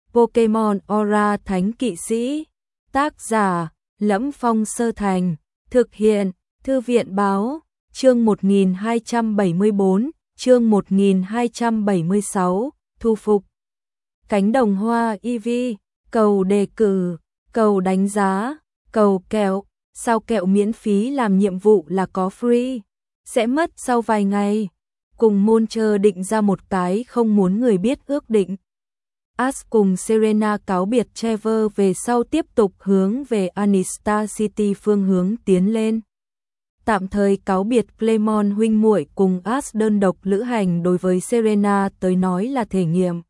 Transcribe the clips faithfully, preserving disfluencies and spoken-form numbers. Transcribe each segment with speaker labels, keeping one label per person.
Speaker 1: Pokemon Aura Thánh Kỵ Sĩ. Tác giả: Lẫm Phong Sơ Thành. Thực hiện: Thư viện báo. Chương một nghìn hai trăm bảy mươi tư, chương một nghìn hai trăm bảy mươi sáu, thu phục. Cánh đồng hoa Eevee, cầu đề cử, cầu đánh giá, cầu kẹo, sao kẹo miễn phí làm nhiệm vụ là có free, sẽ mất sau vài ngày. Cùng môn chờ định ra một cái không muốn người biết ước định. Ash cùng Serena cáo biệt Trevor về sau tiếp tục hướng về Anistar City phương hướng tiến lên. Tạm thời cáo biệt Clemon huynh muội cùng Ash đơn độc lữ hành đối với Serena tới nói là thể nghiệm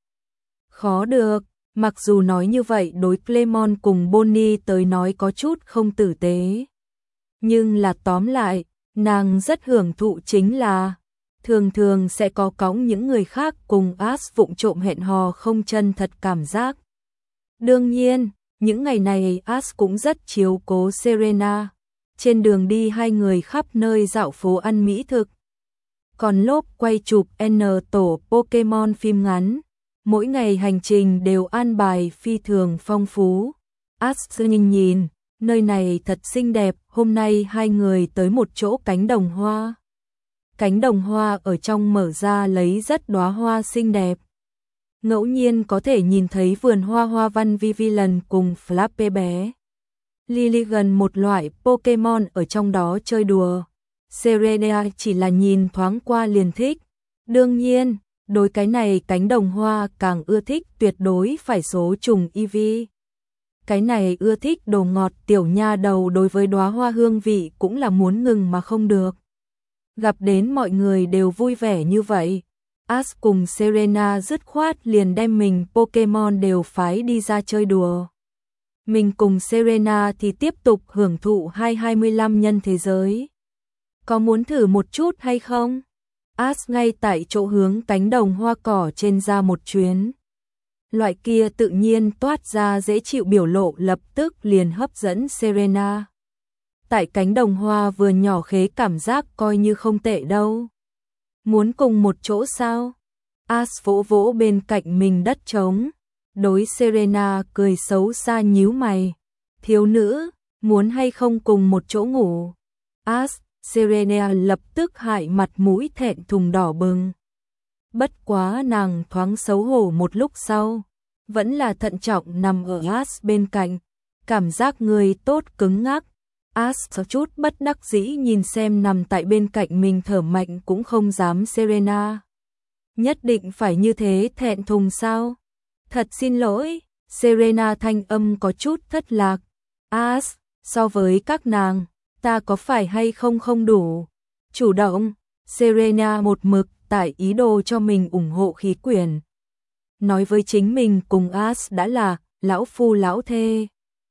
Speaker 1: khó được, mặc dù nói như vậy đối Clemon cùng Bonnie tới nói có chút không tử tế. Nhưng là tóm lại, nàng rất hưởng thụ chính là thường thường sẽ có cõng những người khác cùng Ash vụng trộm hẹn hò không chân thật cảm giác. Đương nhiên, những ngày này Ash cũng rất chiếu cố Serena. Trên đường đi hai người khắp nơi dạo phố ăn mỹ thực. Còn lốp quay chụp N tổ Pokemon phim ngắn. Mỗi ngày hành trình đều an bài phi thường phong phú. Ash nhìn nhìn, nơi này thật xinh đẹp, hôm nay hai người tới một chỗ cánh đồng hoa. Cánh đồng hoa ở trong mở ra lấy rất đóa hoa xinh đẹp. Ngẫu nhiên có thể nhìn thấy vườn hoa hoa văn Vivillon cùng Flappy bé. Lily gần một loại Pokemon ở trong đó chơi đùa. Serena chỉ là nhìn thoáng qua liền thích. Đương nhiên, đối cái này cánh đồng hoa càng ưa thích tuyệt đối phải số trùng Eevee. Cái này ưa thích đồ ngọt tiểu nha đầu đối với đóa hoa hương vị cũng là muốn ngừng mà không được. Gặp đến mọi người đều vui vẻ như vậy. Ash cùng Serena dứt khoát liền đem mình Pokemon đều phái đi ra chơi đùa. Mình cùng Serena thì tiếp tục hưởng thụ hai hai mươi lăm nhân thế giới. Có muốn thử một chút hay không? Ash ngay tại chỗ hướng cánh đồng hoa cỏ trên ra một chuyến. Loại kia tự nhiên toát ra dễ chịu biểu lộ lập tức liền hấp dẫn Serena. Tại cánh đồng hoa vừa nhỏ khế cảm giác coi như không tệ đâu. Muốn cùng một chỗ sao? Ash vỗ vỗ bên cạnh mình đất trống. Đối Serena cười xấu xa nhíu mày. Thiếu nữ, muốn hay không cùng một chỗ ngủ? Ash, Serena lập tức hại mặt mũi thẹn thùng đỏ bừng. Bất quá nàng thoáng xấu hổ một lúc sau. Vẫn là thận trọng nằm ở Ash bên cạnh. Cảm giác người tốt cứng ngắc. Ash có chút bất đắc dĩ nhìn xem nằm tại bên cạnh mình thở mạnh cũng không dám Serena. Nhất định phải như thế thẹn thùng sao? Thật xin lỗi, Serena thanh âm có chút thất lạc. Ash, so với các nàng, ta có phải hay không không đủ? Chủ động, Serena một mực tại ý đồ cho mình ủng hộ khí quyển. Nói với chính mình cùng Ash đã là lão phu lão thê.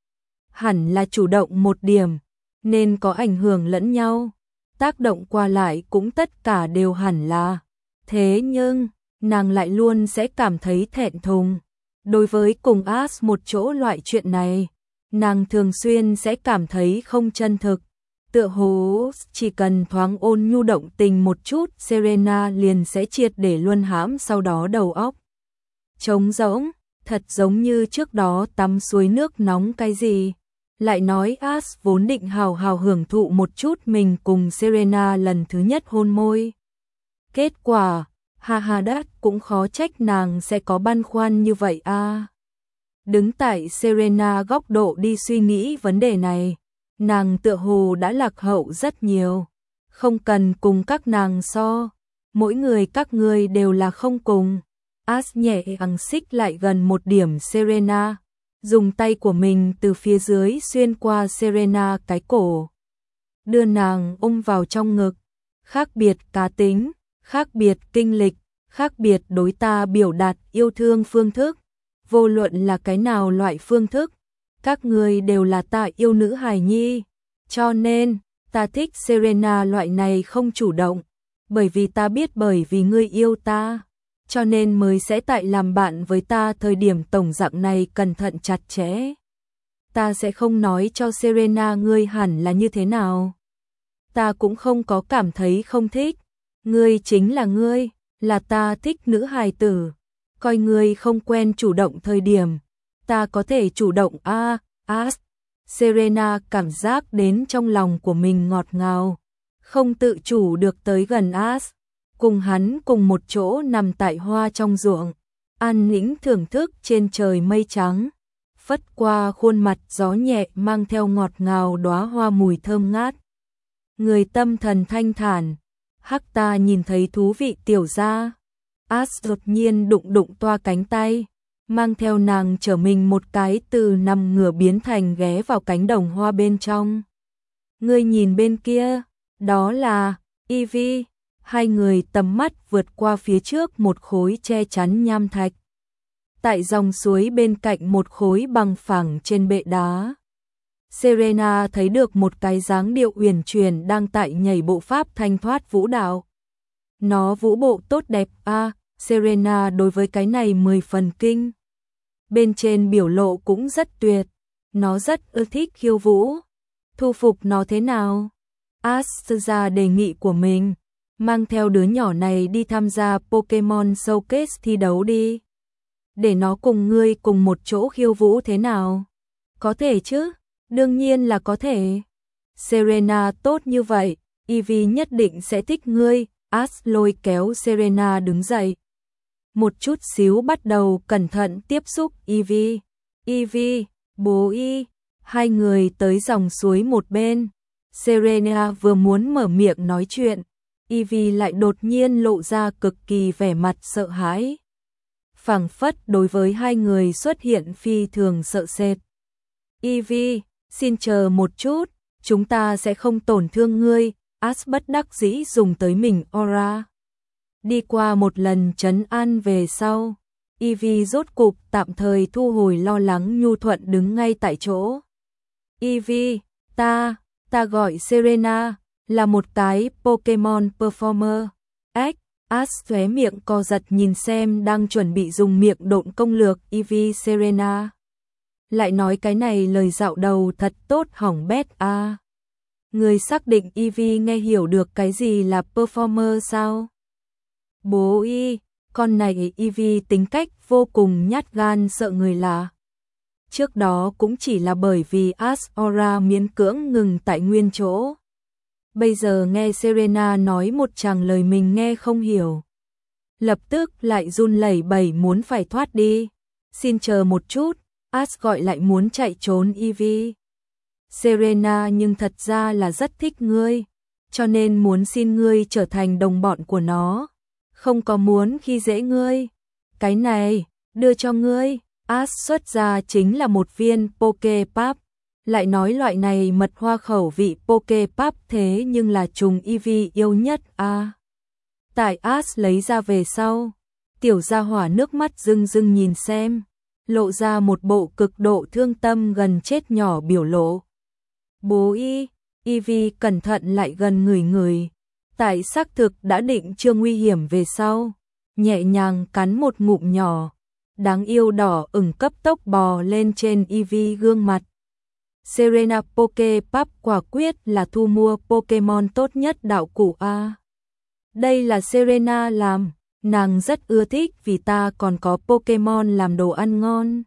Speaker 1: Hẳn là chủ động một điểm, nên có ảnh hưởng lẫn nhau. Tác động qua lại cũng tất cả đều hẳn là. Thế nhưng, nàng lại luôn sẽ cảm thấy thẹn thùng. Đối với cùng Ash một chỗ loại chuyện này, nàng thường xuyên sẽ cảm thấy không chân thực. Tựa hồ chỉ cần thoáng ôn nhu động tình một chút, Serena liền sẽ triệt để luân hãm sau đó đầu óc trống rỗng, thật giống như trước đó tắm suối nước nóng cái gì. Lại nói Ash vốn định hào hào hưởng thụ một chút mình cùng Serena lần thứ nhất hôn môi. Kết quả, ha ha đát cũng khó trách nàng sẽ có băn khoăn như vậy a. À. Đứng tại Serena góc độ đi suy nghĩ vấn đề này, nàng tựa hồ đã lạc hậu rất nhiều. Không cần cùng các nàng so, mỗi người các ngươi đều là không cùng. Ash nhẹ ằng xích lại gần một điểm Serena. Dùng tay của mình từ phía dưới xuyên qua Serena cái cổ. Đưa nàng ôm vào trong ngực. Khác biệt cá tính, khác biệt kinh lịch, khác biệt đối ta biểu đạt yêu thương phương thức. Vô luận là cái nào loại phương thức, các người đều là ta yêu nữ hài nhi. Cho nên, ta thích Serena loại này không chủ động. Bởi vì ta biết bởi vì ngươi yêu ta. Cho nên mới sẽ tại làm bạn với ta thời điểm tổng dạng này cẩn thận chặt chẽ. Ta sẽ không nói cho Serena ngươi hẳn là như thế nào. Ta cũng không có cảm thấy không thích. Ngươi chính là ngươi, là ta thích nữ hài tử. coi ngươi không quen chủ động thời điểm, ta có thể chủ động a, As. Serena cảm giác đến trong lòng của mình ngọt ngào, không tự chủ được tới gần As, cùng hắn cùng một chỗ nằm tại hoa trong ruộng, an nĩnh thưởng thức trên trời mây trắng, phất qua khuôn mặt gió nhẹ mang theo ngọt ngào đóa hoa mùi thơm ngát. Người tâm thần thanh thản, hắc ta nhìn thấy thú vị tiểu gia. As đột nhiên đụng đụng toa cánh tay, mang theo nàng trở mình một cái từ nằm ngửa biến thành ghé vào cánh đồng hoa bên trong. Ngươi nhìn bên kia, đó là Ivy. Hai người tầm mắt vượt qua phía trước một khối che chắn nham thạch. Tại dòng suối bên cạnh một khối bằng phẳng trên bệ đá, Serena thấy được một cái dáng điệu uyển chuyển đang tại nhảy bộ pháp thanh thoát vũ đạo. Nó vũ bộ tốt đẹp a, à, Serena đối với cái này mười phần kinh. Bên trên biểu lộ cũng rất tuyệt, nó rất ưa thích khiêu vũ. Thu phục nó thế nào? As ra đề nghị của mình, mang theo đứa nhỏ này đi tham gia Pokemon Showcase thi đấu đi. Để nó cùng ngươi cùng một chỗ khiêu vũ thế nào? Có thể chứ, đương nhiên là có thể. Serena tốt như vậy, Ivy nhất định sẽ thích ngươi. As lôi kéo Serena đứng dậy. Một chút xíu bắt đầu cẩn thận tiếp xúc Ivy. Ivy, bố y, hai người tới dòng suối một bên. Serena vừa muốn mở miệng nói chuyện, Ivy lại đột nhiên lộ ra cực kỳ vẻ mặt sợ hãi. Phảng phất đối với hai người xuất hiện phi thường sợ sệt. Ivy, xin chờ một chút, chúng ta sẽ không tổn thương ngươi. As bất đắc dĩ dùng tới mình aura. Đi qua một lần trấn an về sau, Ivy rốt cục tạm thời thu hồi lo lắng, nhu thuận đứng ngay tại chỗ. Ivy, ta, ta gọi Serena, là một cái Pokemon performer. Ếch, As khóe miệng co giật nhìn xem đang chuẩn bị dùng miệng độn công lược Ivy. Serena lại nói cái này lời dạo đầu thật tốt hỏng bét a. À. Người xác định Ivy nghe hiểu được cái gì là performer sao? Bố y, con này Ivy tính cách vô cùng nhát gan sợ người lạ. Trước đó cũng chỉ là bởi vì As aura miễn cưỡng ngừng tại nguyên chỗ. Bây giờ nghe Serena nói một tràng lời mình nghe không hiểu, lập tức lại run lẩy bẩy muốn phải thoát đi. Xin chờ một chút, As gọi lại muốn chạy trốn Ivy. Serena nhưng thật ra là rất thích ngươi, cho nên muốn xin ngươi trở thành đồng bọn của nó, không có muốn khi dễ ngươi. Cái này, đưa cho ngươi. As xuất ra chính là một viên Poképap, lại nói loại này mật hoa khẩu vị Poképap thế nhưng là trùng Ivy yêu nhất a. À. Tại As lấy ra về sau, tiểu gia hỏa nước mắt rưng rưng nhìn xem, lộ ra một bộ cực độ thương tâm gần chết nhỏ biểu lộ. Bố y, Ivy cẩn thận lại gần người người, tại xác thực đã định chưa nguy hiểm về sau, nhẹ nhàng cắn một ngụm nhỏ, đáng yêu đỏ ửng cấp tốc bò lên trên Ivy gương mặt. Serena Poképap quả quyết là thu mua Pokemon tốt nhất đạo cụ a. Đây là Serena làm, nàng rất ưa thích vì ta còn có Pokemon làm đồ ăn ngon.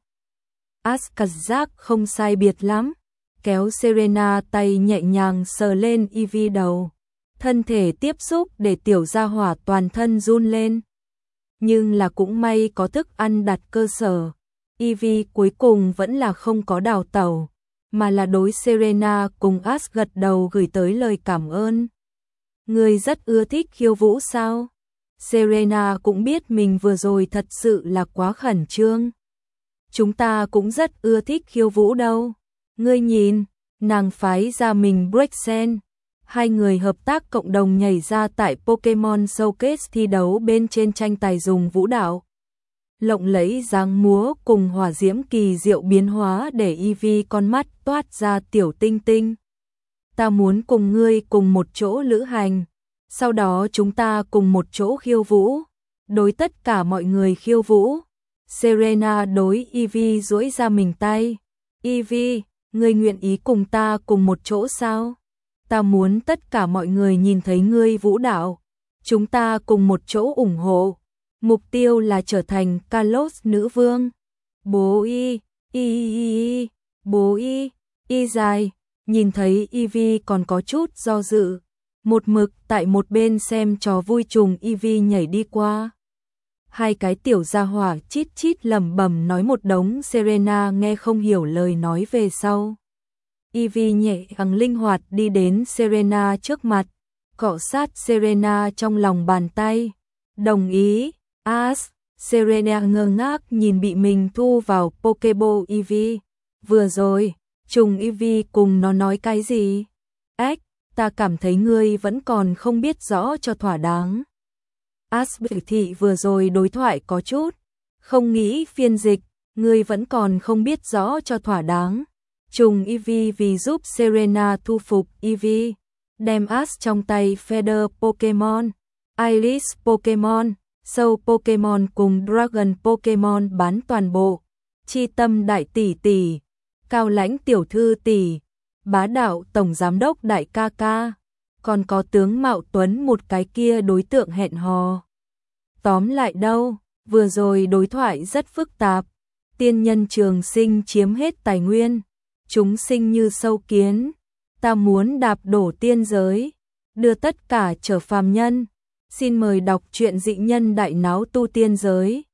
Speaker 1: As cảm giác không sai biệt lắm, kéo Serena tay nhẹ nhàng sờ lên Ivy đầu, thân thể tiếp xúc để tiểu gia hỏa toàn thân run lên. Nhưng là cũng may có thức ăn đặt cơ sở, Ivy cuối cùng vẫn là không có đào tẩu, mà là đối Serena cùng As gật đầu gửi tới lời cảm ơn. Người rất ưa thích khiêu vũ sao? Serena cũng biết mình vừa rồi thật sự là quá khẩn trương. Chúng ta cũng rất ưa thích khiêu vũ đâu. Ngươi nhìn, nàng phái ra mình Breaksen. Hai người hợp tác cộng đồng nhảy ra tại Pokemon Showcase thi đấu bên trên tranh tài dùng vũ đạo. Lộng lẫy dáng múa cùng hỏa diễm kỳ diệu biến hóa để Ivy con mắt toát ra tiểu tinh tinh. Ta muốn cùng ngươi cùng một chỗ lữ hành, sau đó chúng ta cùng một chỗ khiêu vũ, đối tất cả mọi người khiêu vũ. Serena đối Ivy duỗi ra mình tay. Ivy, ngươi nguyện ý cùng ta cùng một chỗ sao? Ta muốn tất cả mọi người nhìn thấy ngươi vũ đạo, chúng ta cùng một chỗ ủng hộ. Mục tiêu là trở thành Kalos nữ vương. Bố y, y y y, bố y, y dài, nhìn thấy Ivy còn có chút do dự. Một mực tại một bên xem trò vui trùng Ivy nhảy đi qua. Hai cái tiểu gia hỏa chít chít lẩm bẩm nói một đống, Serena nghe không hiểu lời nói về sau. Ivy nhẹ nhàng linh hoạt đi đến Serena trước mặt, cọ sát Serena trong lòng bàn tay. Đồng ý, As. Serena ngơ ngác nhìn bị mình thu vào Pokeball Ivy. Vừa rồi, trùng Ivy cùng nó nói cái gì? Ếch, ta cảm thấy ngươi vẫn còn không biết rõ cho thỏa đáng. As biểu thị vừa rồi đối thoại có chút không nghĩ phiên dịch, ngươi vẫn còn không biết rõ cho thỏa đáng. Trùng Ivy vì giúp Serena thu phục Ivy, đem As trong tay Feather Pokemon, Iris Pokemon, Soul Pokemon cùng Dragon Pokemon bán toàn bộ. Chi tâm đại tỷ tỷ, cao lãnh tiểu thư tỷ, bá đạo tổng giám đốc đại ca ca, còn có tướng Mạo Tuấn một cái kia đối tượng hẹn hò. Tóm lại đâu, vừa rồi đối thoại rất phức tạp. Tiên nhân trường sinh chiếm hết tài nguyên, chúng sinh như sâu kiến, ta muốn đạp đổ tiên giới, đưa tất cả trở phàm nhân. Xin mời đọc truyện Dị Nhân Đại Náo Tu Tiên Giới.